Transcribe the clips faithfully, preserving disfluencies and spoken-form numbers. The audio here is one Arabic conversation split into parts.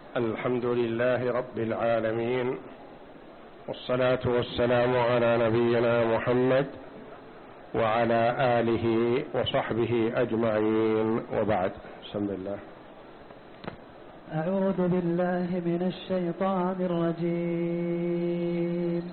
الحمد لله رب العالمين، والصلاة والسلام على نبينا محمد وعلى آله وصحبه أجمعين، وبعد. بسم الله. أعوذ بالله من الشيطان الرجيم.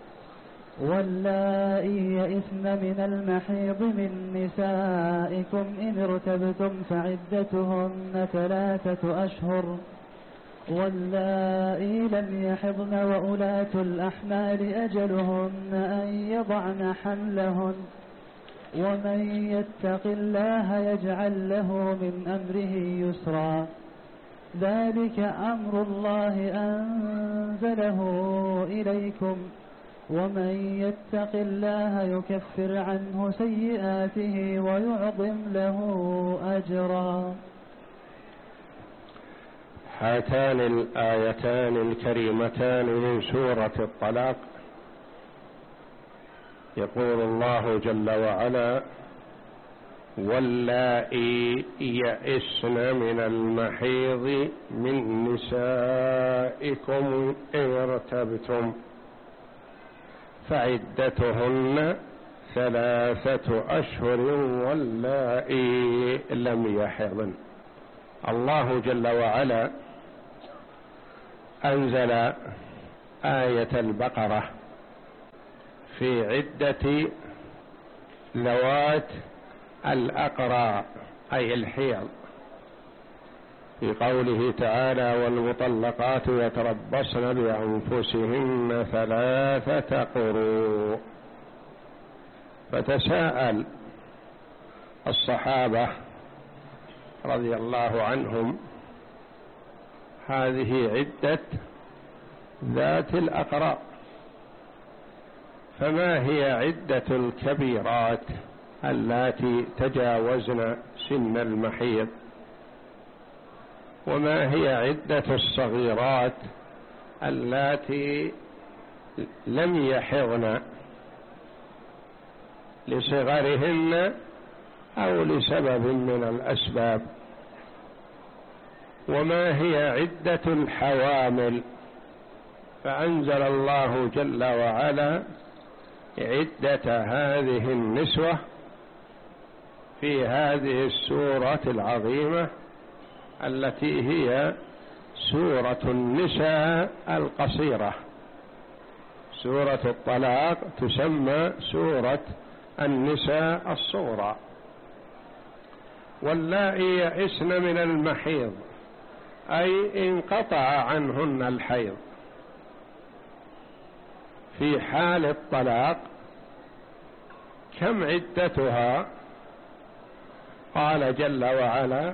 واللائي يئسن من المحيض من نسائكم إن ارتبتم فعدتهن ثلاثة أشهر، واللائي لم يحضن وأولاة الأحمال أجلهن أن يضعن حملهن، ومن يتق الله يجعل له من أمره يسرا، ذلك أمر الله أنزله إليكم، ومن يتق الله يكفر عنه سيئاته ويعظم له أجرا. هاتان الآيتان الكريمتان من سورة الطلاق يقول الله جل وعلا: واللائي يئسن من المحيض من نسائكم إن ارتبتم فعدتهن ثلاثة أشهر واللائي لم يحضن. الله جل وعلا أنزل آية البقرة في عدة ذوات الأقراء أي الحيض، في قوله تعالى: والمطلقات يتربصن بأنفسهن ثلاثة قروء. فتساءل الصحابة رضي الله عنهم: هذه عدة ذات الأقراء، فما هي عدة الكبيرات اللاتي تجاوزن سن المحيض؟ وما هي عدة الصغيرات اللاتي لم يحضن لصغرهن أو لسبب من الأسباب؟ وما هي عدة الحوامل؟ فأنزل الله جل وعلا عدة هذه النسوة في هذه السورة العظيمة التي هي سورة النساء القصيرة. سورة الطلاق تسمى سورة النساء الصغرى. واللائي يئسن من المحيض أي انقطع عنهن الحيض. في حال الطلاق كم عدتها؟ قال جل وعلا: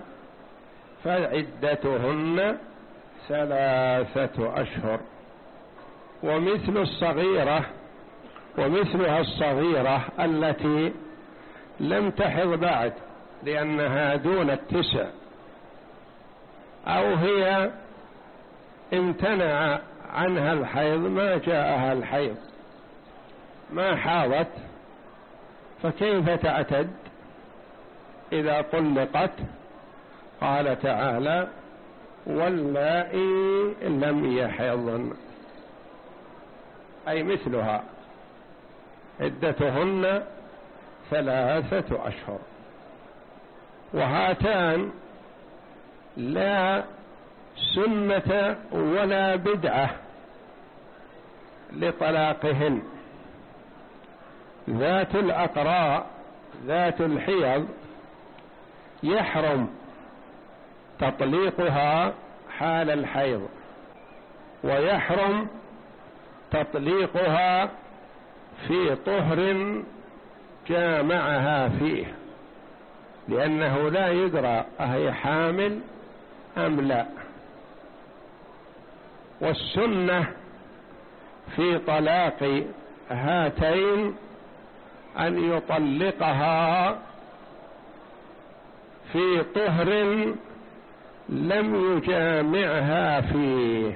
فعدتهن ثلاثة أشهر. ومثل الصغيرة ومثلها الصغيرة التي لم تحض بعد لأنها دون التسع، أو هي امتنع عنها الحيض، ما جاءها الحيض، ما حاضت، فكيف تعتد إذا طلقت؟ قال تعالى: واللائي لم يحضن، أي مثلها عدتهن ثلاثة أشهر. وهاتان لا سنة ولا بدعة لطلاقهن. ذات الأقراء ذات الحيض يحرم تطليقها حال الحيض، ويحرم تطليقها في طهر جامعها فيه، لأنه لا يدرى أهي حامل أم لا. والسنة في طلاق هاتين أن يطلقها في طهر لم يجامعها فيه،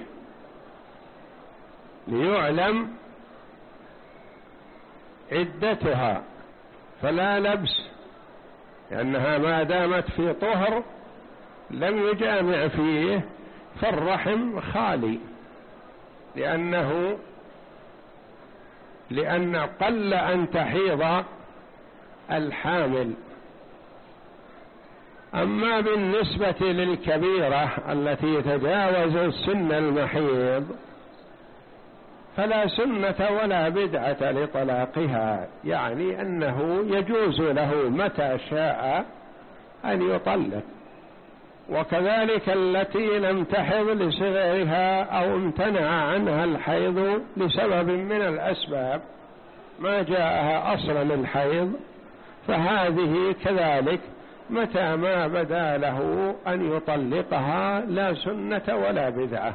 ليعلم عدتها، فلا لبس، لأنها ما دامت في طهر لم يجامع فيه فالرحم خالي، لأنه لأن قل أن تحيض الحامل. أما بالنسبة للكبيرة التي تجاوزت سن المحيض فلا سنة ولا بدعة لطلاقها، يعني أنه يجوز له متى شاء أن يطلق. وكذلك التي لم تحض لصغرها أو امتنع عنها الحيض لسبب من الأسباب ما جاءها أصلا الحيض، فهذه كذلك متى ما بدا له أن يطلقها لا سنة ولا بدعة.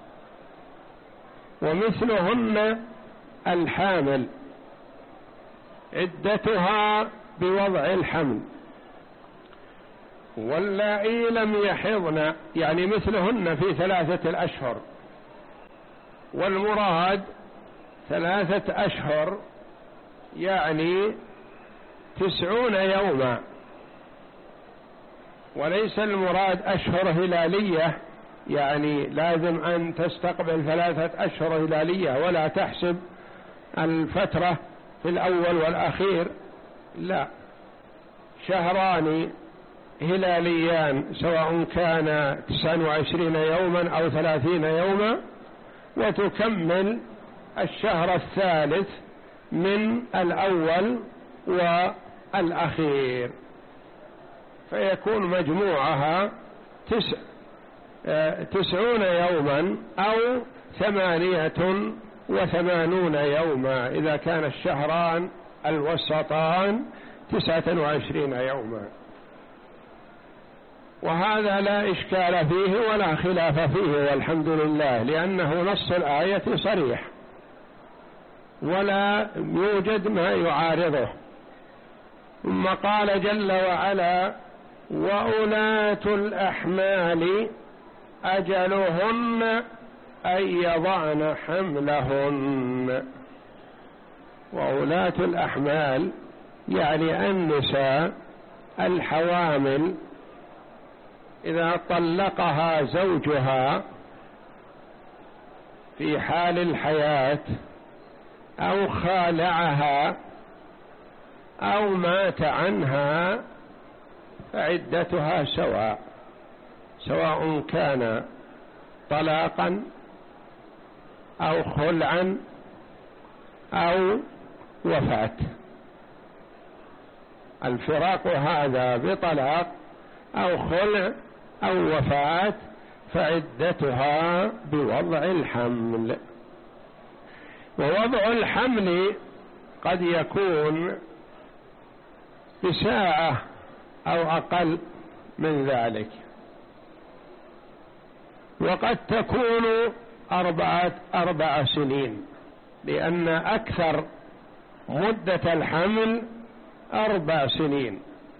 ومثلهن الحامل عدتها بوضع الحمل، واللائي لم يحضن يعني مثلهن في ثلاثة الأشهر، والمراد ثلاثة أشهر يعني تسعون يوما، وليس المراد أشهر هلالية يعني لازم أن تستقبل ثلاثة أشهر هلالية ولا تحسب الفترة في الأول والأخير، لا، شهران هلاليان سواء كان تسعة وعشرين يوما أو ثلاثين يوما، وتكمل الشهر الثالث من الأول والأخير، فيكون مجموعها تسع تسعون يوما أو ثمانية وثمانون يوما إذا كان الشهران الوسطان تسعة وعشرين يوما. وهذا لا إشكال فيه ولا خلاف فيه والحمد لله، لأنه نص الآية صريح ولا يوجد ما يعارضه. ثم قال جل وعلا: وأولاة الأحمال أجلهن أن يضعن حملهن. وأولاة الأحمال يعني النساء الحوامل إذا طلقها زوجها في حال الحياة أو خالعها أو مات عنها فعدتها سواء، سواء كان طلاقا أو خلعا أو وفاة. الفراق هذا بطلاق أو خلع أو وفاة فعدتها بوضع الحمل. ووضع الحمل قد يكون بساعة أو أقل من ذلك، وقد تكون أربعة أربع سنين، لأن أكثر مدة الحمل أربع سنين.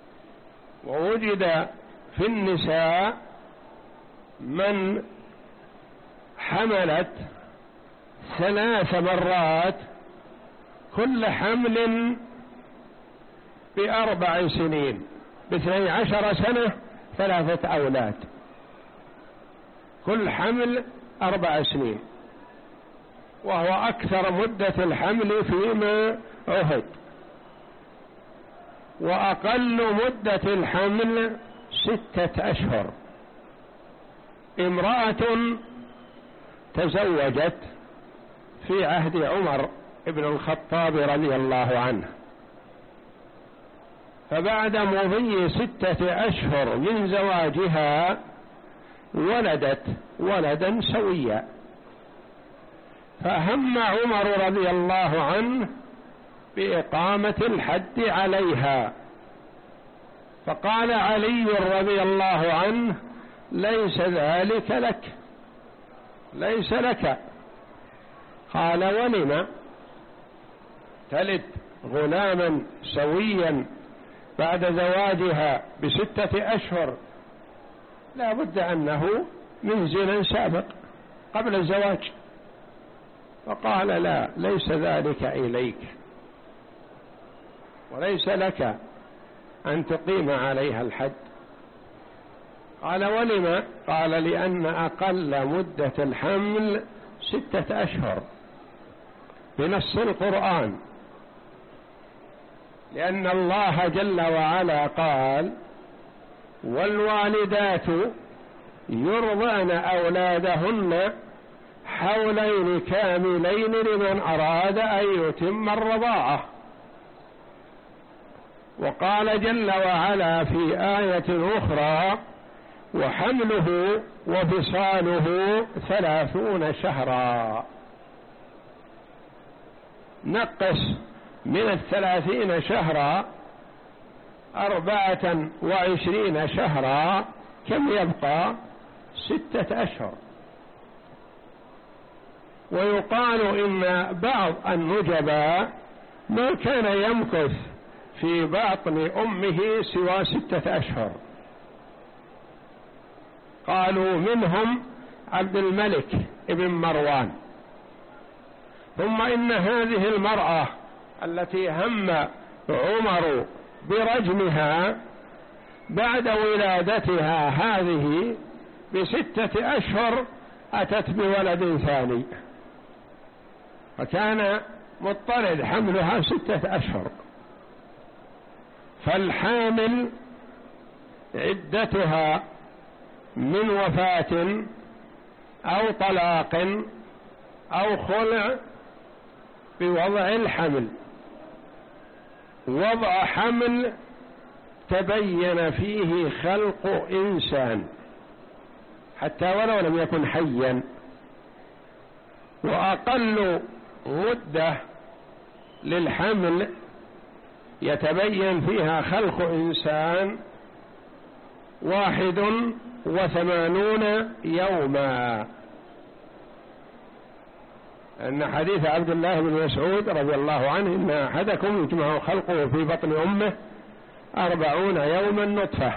ووجد في النساء من حملت ثلاث مرات كل حمل بأربع سنين، باثني عشر سنة ثلاثة أولاد، كل حمل أربع سنين، وهو أكثر مدة الحمل فيما عهد. وأقل مدة الحمل ستة أشهر. امرأة تزوجت في عهد عمر بن الخطاب رضي الله عنه، فبعد مضي ستة أشهر من زواجها ولدت ولدا سويا، فهم عمر رضي الله عنه بإقامة الحد عليها، فقال علي رضي الله عنه: ليس ذلك لك، ليس لك. قال: ولم؟ تلد غلاما سويا بعد زواجها بستة أشهر، لا بد أنه من زنا سابق قبل الزواج. فقال: لا، ليس ذلك إليك، وليس لك أن تقيم عليها الحد. قال ولم؟ قال لأن أقل مدة الحمل ستة أشهر بنص القرآن، لأن الله جل وعلا قال والوالدات يرضعن أولادهن حولين كاملين لمن أراد أن يتم الرضاعة. وقال جل وعلا في آية أخرى وحمله وفصاله ثلاثون شهرا، نقص من الثلاثين شهرا أربعة وعشرين شهرا، كم يبقى؟ ستة أشهر. ويقال إن بعض النجباء ما كان يمكث في بطن أمه سوى ستة أشهر، قالوا منهم عبد الملك ابن مروان. ثم إن هذه المرأة التي هم عمر برجمها بعد ولادتها هذه بستة أشهر أتت بولد ثاني، فكان مضطرد حملها ستة أشهر. فالحامل عدتها من وفاة أو طلاق أو خلع بوضع الحمل. وضع حمل تبين فيه خلق إنسان حتى ولو لم يكن حيا، وأقل مدة للحمل يتبين فيها خلق إنسان واحد وثمانون يوما. أن حديث عبد الله بن مسعود رضي الله عنه إن أحدكم يجمع خلقه في بطن أمه أربعون يوما نطفة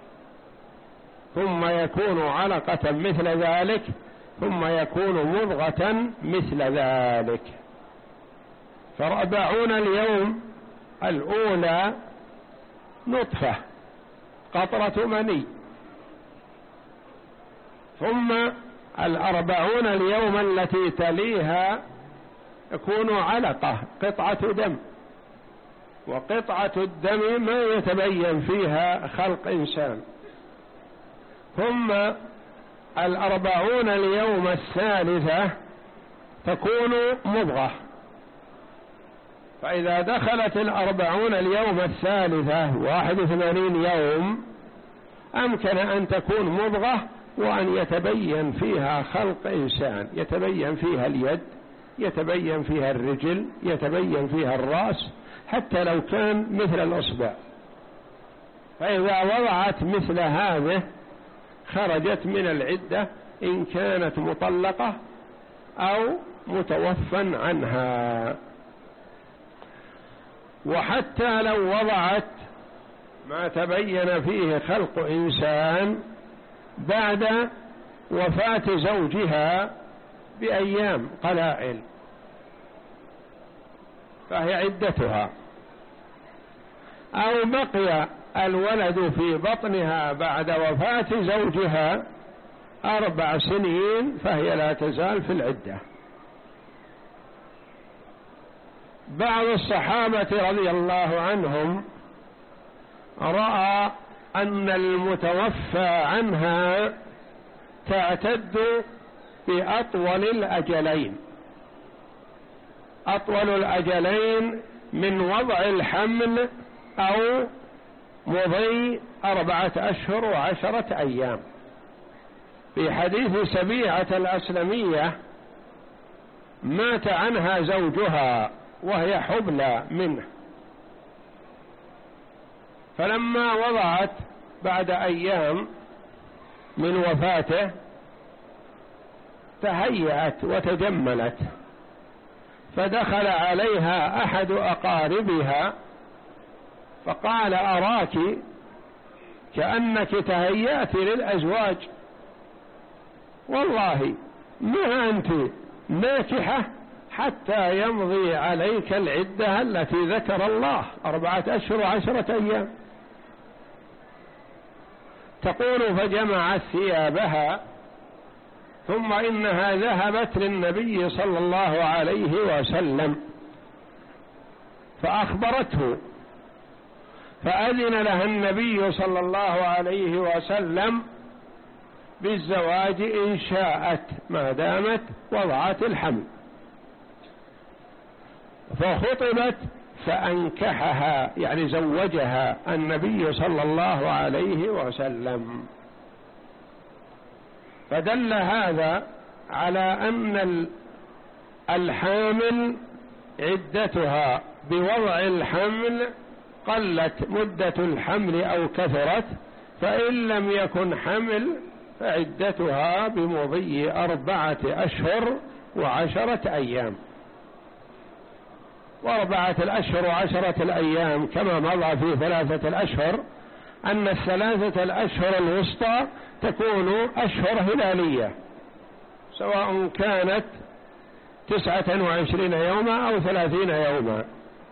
ثم يكون علقة مثل ذلك ثم يكون مضغة مثل ذلك. فأربعون اليوم الأولى نطفة قطرة مني، ثم الأربعون اليوم التي تليها يكون علقة قطعة دم، وقطعة الدم ما يتبين فيها خلق إنسان. ثم الأربعون اليوم الثالثة تكون مضغة، فإذا دخلت الأربعون اليوم الثالثة واحد وثمانين يوم أمكن أن تكون مضغة وأن يتبين فيها خلق إنسان، يتبين فيها اليد، يتبين فيها الرجل، يتبين فيها الرأس، حتى لو كان مثل الأصبع. فإذا وضعت مثل هذه خرجت من العدة إن كانت مطلقة أو متوفى عنها. وحتى لو وضعت ما تبين فيه خلق إنسان بعد وفاة زوجها بأيام قلائل فهي عدتها، أو بقي الولد في بطنها بعد وفاة زوجها أربع سنين فهي لا تزال في العدة. بعض الصحابة رضي الله عنهم رأى أن المتوفى عنها تعتد بأطول الأجلين، أطول الأجلين من وضع الحمل أو مضي أربعة أشهر وعشرة أيام. في حديث سبيعة الأسلمية مات عنها زوجها وهي حبلى منه، فلما وضعت بعد أيام من وفاته تهيأت وتجملت، فدخل عليها أحد أقاربها فقال أراك كأنك تهيأت للأزواج، والله ما أنت ناكحة حتى يمضي عليك العدة التي ذكر الله أربعة أشهر وعشرة أيام. تقول فجمعت ثيابها ثم إنها ذهبت للنبي صلى الله عليه وسلم فأخبرته، فأذن لها النبي صلى الله عليه وسلم بالزواج إن شاءت ما دامت وضعت الحمل، فخطبت فأنكحها يعني زوجها النبي صلى الله عليه وسلم. فدل هذا على أن الحامل عدتها بوضع الحمل قلت مدة الحمل أو كثرت، فإن لم يكن حمل فعدتها بمضي أربعة أشهر وعشرة أيام. وأربعة الأشهر وعشرة الأيام كما مضى في ثلاثة الأشهر أن الثلاثة الأشهر الوسطى تكون أشهر هلالية سواء كانت تسعة وعشرين يوما أو ثلاثين يوما،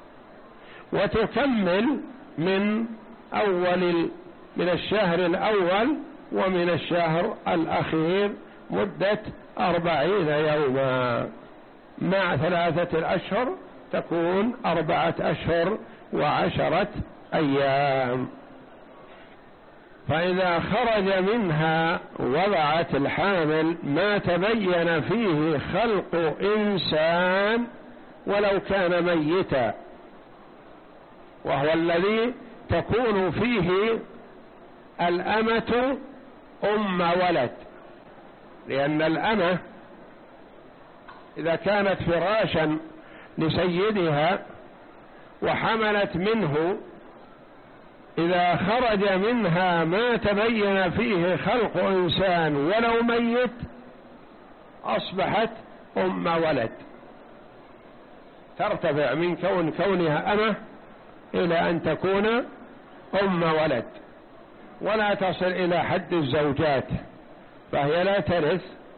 وتكمل من أول من الشهر الأول ومن الشهر الأخير مدة أربعين يوما، مع ثلاثة الأشهر تكون أربعة أشهر وعشرة أيام. فإذا خرج منها وضعت الحامل ما تبين فيه خلق إنسان ولو كان ميتا، وهو الذي تكون فيه الأمة أم ولد، لأن الأمة إذا كانت فراشا لسيدها وحملت منه إذا خرج منها ما تبين فيه خلق إنسان ولو ميت أصبحت أم ولد، ترتفع من كون كونها أمة إلى أن تكون أم ولد، ولا تصل إلى حد الزوجات، فهي لا ترث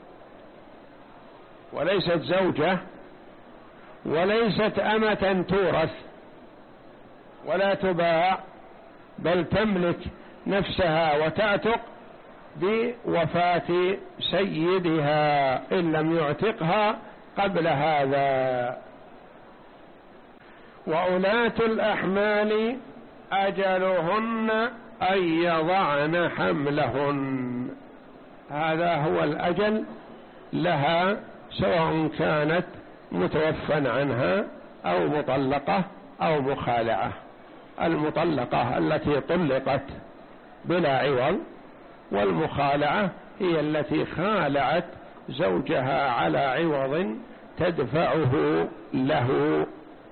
وليست زوجة وليست أمة تورث ولا تباع، بل تملك نفسها وتعتق بوفاة سيدها إن لم يعتقها قبل هذا. وأولاة الأحمال أجلهن أن يضعن حملهن، هذا هو الأجل لها سواء كانت متوفى عنها أو مطلقة أو مخالعة. المطلقة التي طلقت بلا عوض، والمخالعة هي التي خالعت زوجها على عوض تدفعه له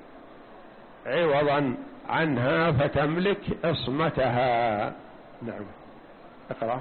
عوضا عنها فتملك عصمتها. نعم، اقرأ.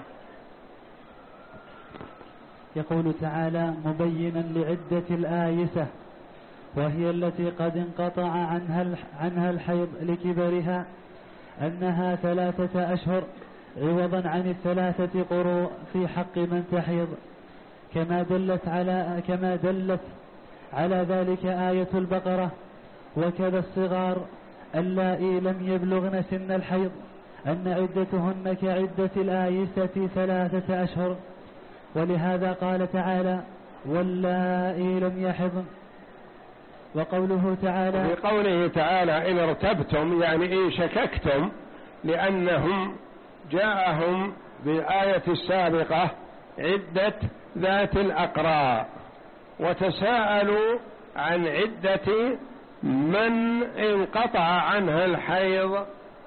يقول تعالى مبينا لعدة الآيسة وهي التي قد انقطع عنها عنها الحيض لكبرها أنها ثلاثة أشهر عوضا عن الثلاثة قروء في حق من تحيض، كما دلت على كما دلت على ذلك آية البقرة. وكذا الصغار اللائي لم يبلغن سن الحيض أن عدتهن كعدة الآيسة ثلاثة أشهر، ولهذا قال تعالى واللائي لم يحضن. وقوله تعالى في قوله تعالى إن ارتبتم يعني إن شككتم، لأنهم جاءهم بالآية السابقة عدة ذات الأقراء وتساءلوا عن عدة من انقطع عنها الحيض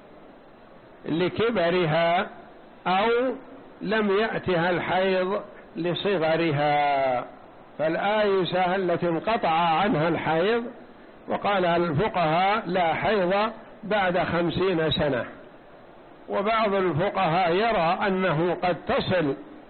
لكبرها أو لم يأتها الحيض لصغرها. فالآيسة التي انقطع عنها الحيض، وقال الفقهاء لا حيض بعد خمسين سنة، وبعض الفقهاء يرى أنه قد تصل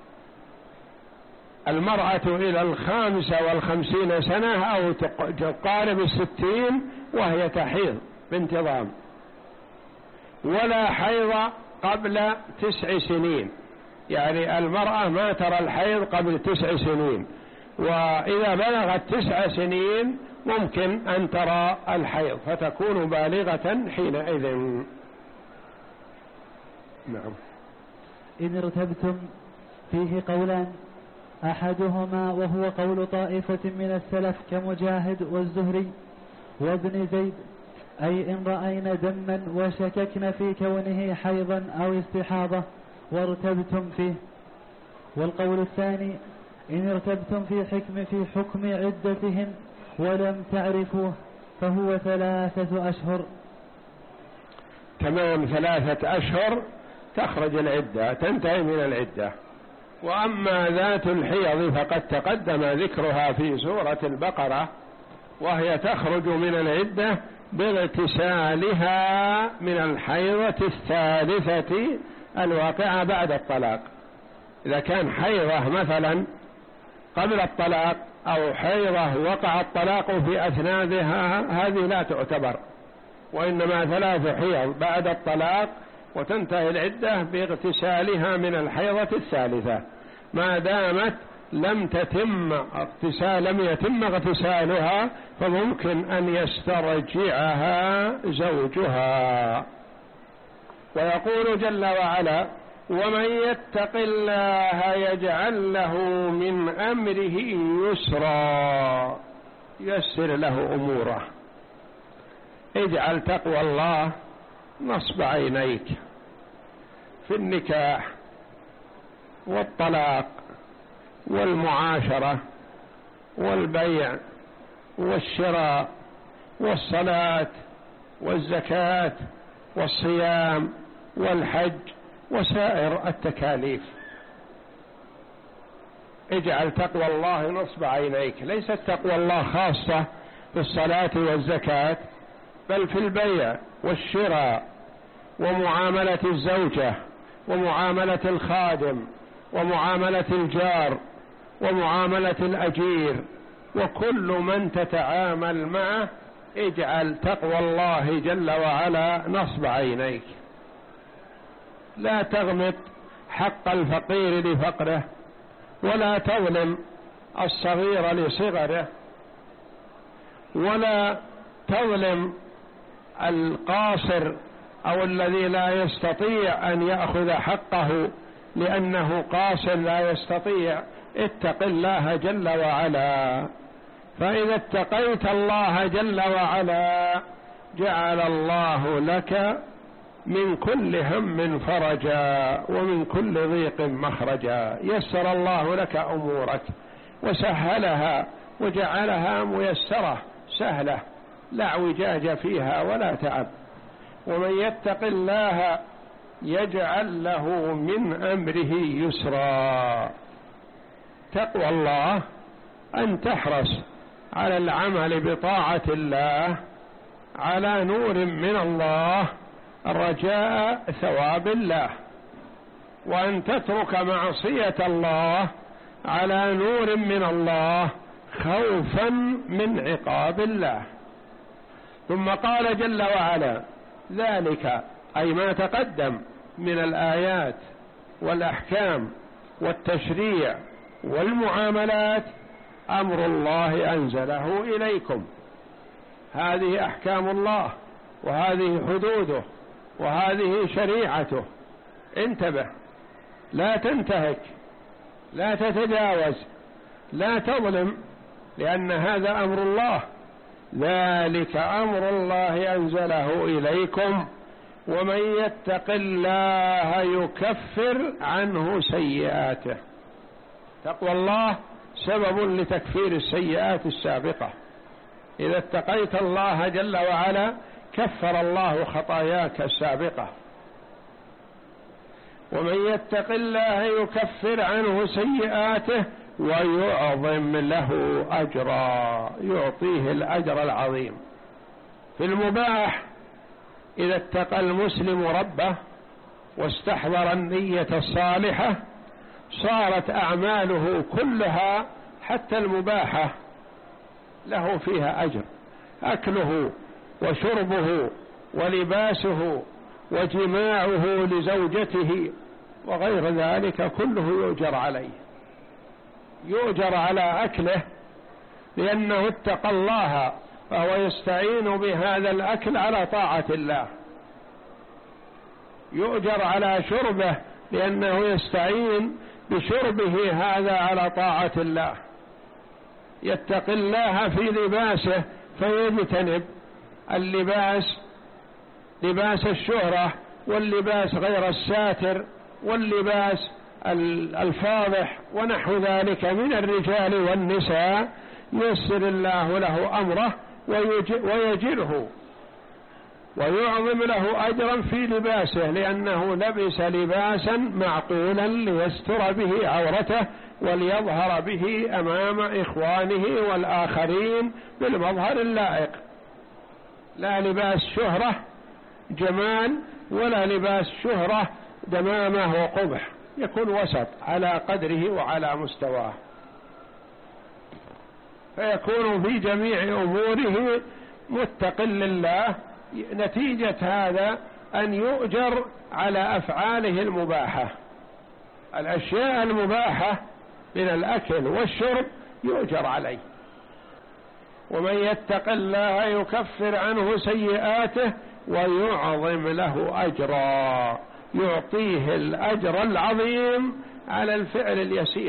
المرأة إلى الخامسة والخمسين سنة أو تقارب الستين وهي تحيض بانتظام، ولا حيض قبل تسع سنين، يعني المرأة ما ترى الحيض قبل تسع سنين، وإذا بلغت تسع سنين ممكن أن ترى الحيض فتكون بالغة حينئذ. نعم. إن ارتبتم فيه قولان، أحدهما وهو قول طائفة من السلف كمجاهد والزهري وابن زيد، أي إن رأينا دما وشككن في كونه حيضا أو استحاضة وارتبتم فيه. والقول الثاني إن ارتبتم في حكم في حكم عدتهن ولم تعرفوه فهو ثلاثة أشهر. تمام، ثلاثة أشهر تخرج العدة، تنتهي من العدة. وأما ذات الحيض فقد تقدم ذكرها في سورة البقرة، وهي تخرج من العدة باغتسالها من الحيضة الثالثة الواقعة بعد الطلاق. إذا كان حيضة مثلا قبل الطلاق أو حيضة وقع الطلاق في أثناءها، هذه لا تعتبر، وإنما ثلاث حيض بعد الطلاق وتنتهي العدة باغتسالها من الحيضة الثالثة، ما دامت لم تتم اغتسال لم يتم اغتسالها فممكن أن يسترجعها زوجها. ويقول جل وعلا: ومن يتق الله يجعل له من أمره يسرا، يسر له أموره. اجعل تقوى الله نصب عينيك في النكاح والطلاق والمعاشرة والبيع والشراء والصلاة والزكاة والصيام والحج وسائر التكاليف. اجعل تقوى الله نصب عينيك. ليست تقوى الله خاصة في الصلاة والزكاة، بل في البيع والشراء ومعاملة الزوجة ومعاملة الخادم ومعاملة الجار ومعاملة الأجير وكل من تتعامل معه. اجعل تقوى الله جل وعلا نصب عينيك. لا تغمط حق الفقير لفقره، ولا تظلم الصغير لصغره، ولا تظلم القاصر أو الذي لا يستطيع أن يأخذ حقه لأنه قاصر لا يستطيع. اتق الله جل وعلا، فإذا اتقيت الله جل وعلا جعل الله لك من كل هم فرجا ومن كل ضيق مخرجا. يسر الله لك أمورك وسهلها وجعلها ميسرة سهلة، لا اعوجاج فيها ولا تعب. ومن يتق الله يجعل له من أمره يسرا. تقوى الله أن تحرص على العمل بطاعة الله على نور من الله رجاء ثواب الله، وأن تترك معصية الله على نور من الله خوفا من عقاب الله. ثم قال جل وعلا: ذلك أي ما تقدم من الآيات والأحكام والتشريع والمعاملات أمر الله أنزله إليكم. هذه أحكام الله وهذه حدوده وهذه شريعته. انتبه، لا تنتهك، لا تتجاوز، لا تظلم، لأن هذا أمر الله. ذلك أمر الله أنزله إليكم ومن يتق الله يكفر عنه سيئاته. تقوى الله سبب لتكفير السيئات السابقة. إذا اتقيت الله جل وعلا كفر الله خطاياك السابقة. ومن يتق الله يكفر عنه سيئاته ويعظم له أجرا، يعطيه الأجر العظيم. في المباح إذا اتقى المسلم ربه واستحضر النية الصالحة صارت أعماله كلها حتى المباحة له فيها أجر. أكله وشربه ولباسه وجماعه لزوجته وغير ذلك كله يؤجر عليه، يؤجر على أكله لأنه اتقى الله فهو يستعين بهذا الأكل على طاعة الله. يؤجر على شربه لأنه يستعين بشربه هذا على طاعة الله، يتقي الله في لباسه فيجتنب اللباس لباس الشهرة واللباس غير الساتر واللباس الفاضح ونحو ذلك من الرجال والنساء، يسر الله له أمره ويجره ويعظم له أجرا في لباسه، لأنه لبس لباسا معقولا ليستر به عورته وليظهر به أمام إخوانه والآخرين بالمظهر اللائق، لا لباس شهرة جمال ولا لباس شهرة دمامة وقبح، يكون وسط على قدره وعلى مستواه، فيكون في جميع أموره متق لله. نتيجة هذا أن يؤجر على أفعاله المباحة، الأشياء المباحة من الأكل والشرب يؤجر عليه. ومن يتق الله يكفر عنه سيئاته ويعظم له أجرا، يعطيه الأجر العظيم على الفعل اليسير،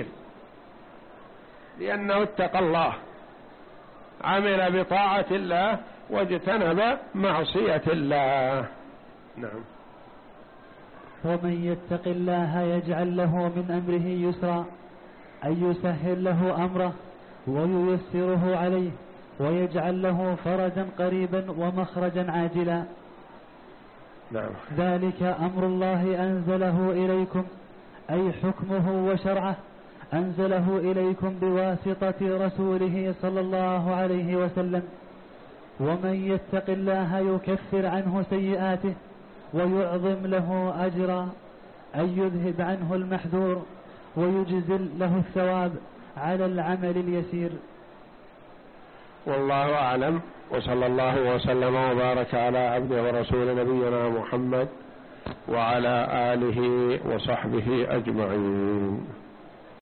لأنه اتقى الله، عمل بطاعة الله واجتنب معصية الله. نعم. ومن يتق الله يجعل له من أمره يسرا، أي يسهل له أمره وييسره عليه ويجعل له فرجا قريبا ومخرجا عاجلا. نعم. ذلك أمر الله أنزله إليكم، أي حكمه وشرعه أنزله إليكم بواسطة رسوله صلى الله عليه وسلم. ومن يتق الله يكفر عنه سيئاته ويعظم له أجرا، أي يذهب عنه المحذور ويجزل له الثواب على العمل اليسير. والله أعلم، وصلى الله وسلم وبارك على عبده ورسول نبينا محمد وعلى آله وصحبه أجمعين.